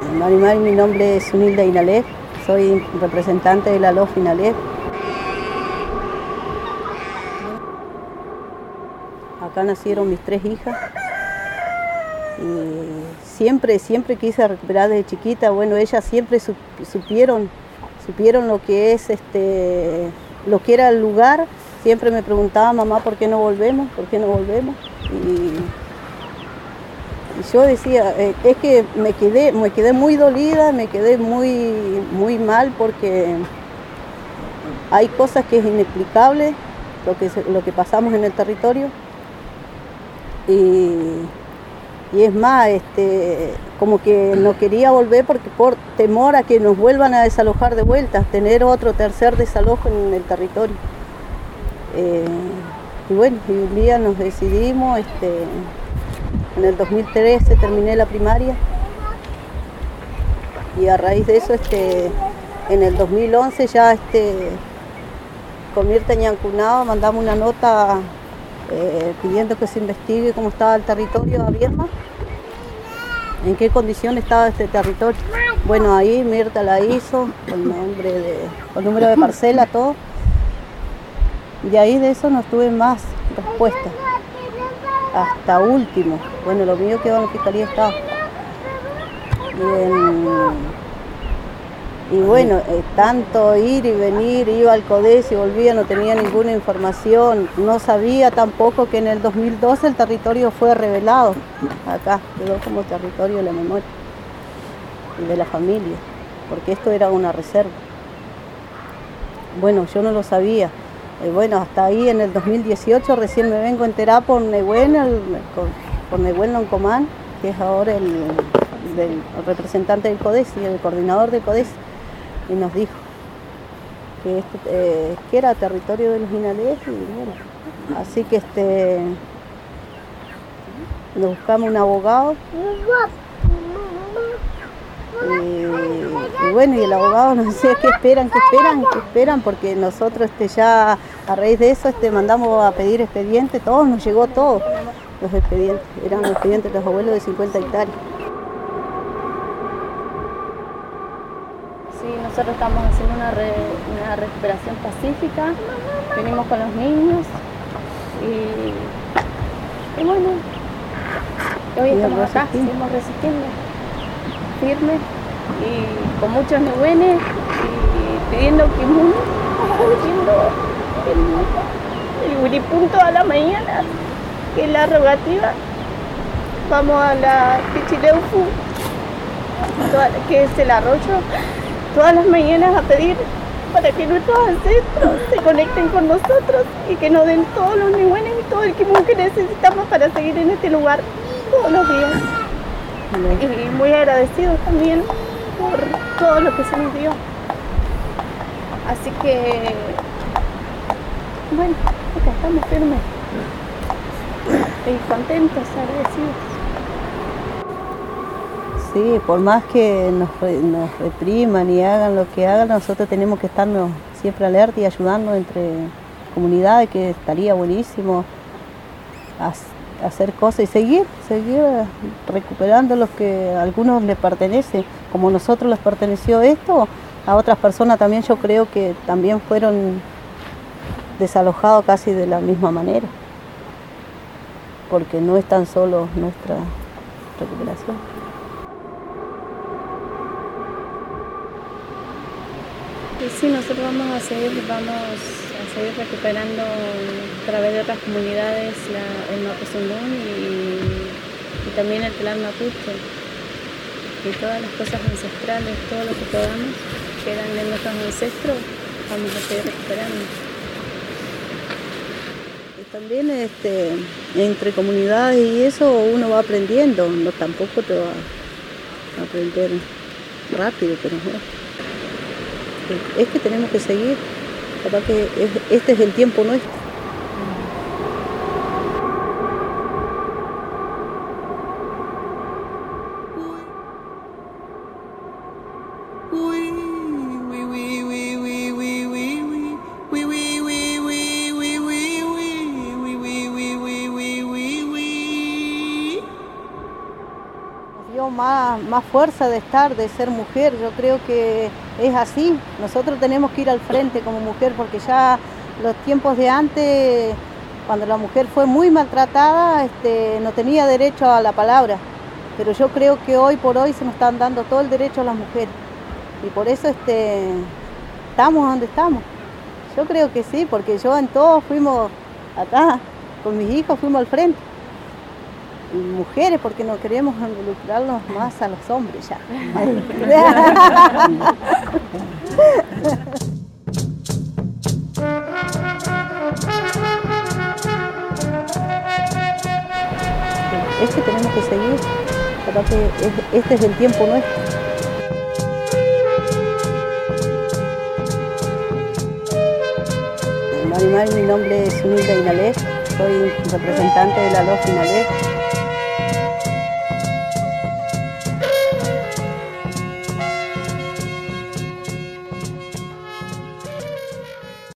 Marimar, mi nombre es Sunilda Inalef, soy representante de la LOF Inalef. Acá nacieron mis 3 hijas y siempre quise recuperar desde chiquita. Bueno, ellas siempre supieron lo que es lo que era el lugar. Siempre me preguntaba, mamá, ¿por qué no volvemos? ¿Por qué no volvemos? Y yo decía, es que me quedé muy dolida, me quedé muy mal, porque hay cosas que es inexplicable lo que pasamos en el territorio. Y es más, como que no quería volver porque por temor a que nos vuelvan a desalojar de vuelta, tener otro tercer desalojo en el territorio. Y bueno, y un día nos decidimos, en el 2013 terminé la primaria y a raíz de eso, en el 2011 ya con Mirta Ñancunao mandamos una nota pidiendo que se investigue cómo estaba el territorio a Viedma, en qué condición estaba este territorio. Bueno, ahí Mirta la hizo, con número de parcela, todo. Y ahí de eso no tuve más respuesta. Hasta último. Bueno, lo mío quedó en la Fiscalía de Estado. Y bueno, tanto ir y venir, iba al CODES y volvía, no tenía ninguna información. No sabía tampoco que en el 2012 el territorio fue revelado. Acá quedó como territorio de la memoria y de la familia, porque esto era una reserva. Bueno, yo no lo sabía. Bueno, hasta ahí en el 2018 recién me vengo a enterar por Nehuen Loncomán, que es ahora el representante del CODES y el coordinador del CODES, y nos dijo que era territorio de los Inalef. Y bueno, así que nos buscamos un abogado. Y bueno, y el abogado nos decía que esperan, porque nosotros ya a raíz de eso mandamos a pedir expedientes, nos llegó todo los expedientes, eran los expedientes de los abuelos de 50 hectáreas. Sí, nosotros estamos haciendo una recuperación pacífica, venimos con los niños y bueno, hoy estamos acá, seguimos resistiendo, firmes y con muchos nehuenes y pidiendo que el Wiripún toda la mañana, que es la rogativa. Vamos a la Pichileufu, que es el arroyo, todas las mañanas a pedir para que nuestros ancestros se conecten con nosotros y que nos den todos los nehuenes y todo el quimón que necesitamos para seguir en este lugar todos los días. Y muy agradecidos también por todo lo que se nos dio. Así que, bueno, acá estamos firmes y contentos, agradecidos. Sí, por más que nos repriman y hagan lo que hagan, nosotros tenemos que estarnos siempre alerta y ayudando entre comunidades, que estaría buenísimo hacer cosas y seguir recuperando los que a algunos les pertenece, como a nosotros les perteneció esto, a otras personas también yo creo que también fueron desalojados casi de la misma manera, porque no es tan solo nuestra recuperación. Y sí, nosotros vamos a seguir recuperando a través de otras comunidades el Mapuzungún y también el clan Mapuche, y todas las cosas ancestrales, todo lo que podamos, que eran de nuestros ancestros, vamos a seguir recuperando. Y también entre comunidades y eso uno va aprendiendo, no tampoco te va a aprender rápido, pero bueno, es que tenemos que seguir, capaz que este es el tiempo nuestro. dio más fuerza de estar, de ser mujer. Yo creo que es así. Nosotros tenemos que ir al frente como mujer, porque ya los tiempos de antes, cuando la mujer fue muy maltratada, no tenía derecho a la palabra. Pero yo creo que hoy por hoy se nos están dando todo el derecho a las mujeres. Y por eso estamos donde estamos. Yo creo que sí, porque yo en todo fuimos acá, con mis hijos fuimos al frente. Y mujeres, porque no queremos involucrarnos más a los hombres ya. Es que tenemos que seguir, aparte este es el tiempo nuestro. Mi nombre es Sunilda Inalés, soy representante de la LOF Inalés.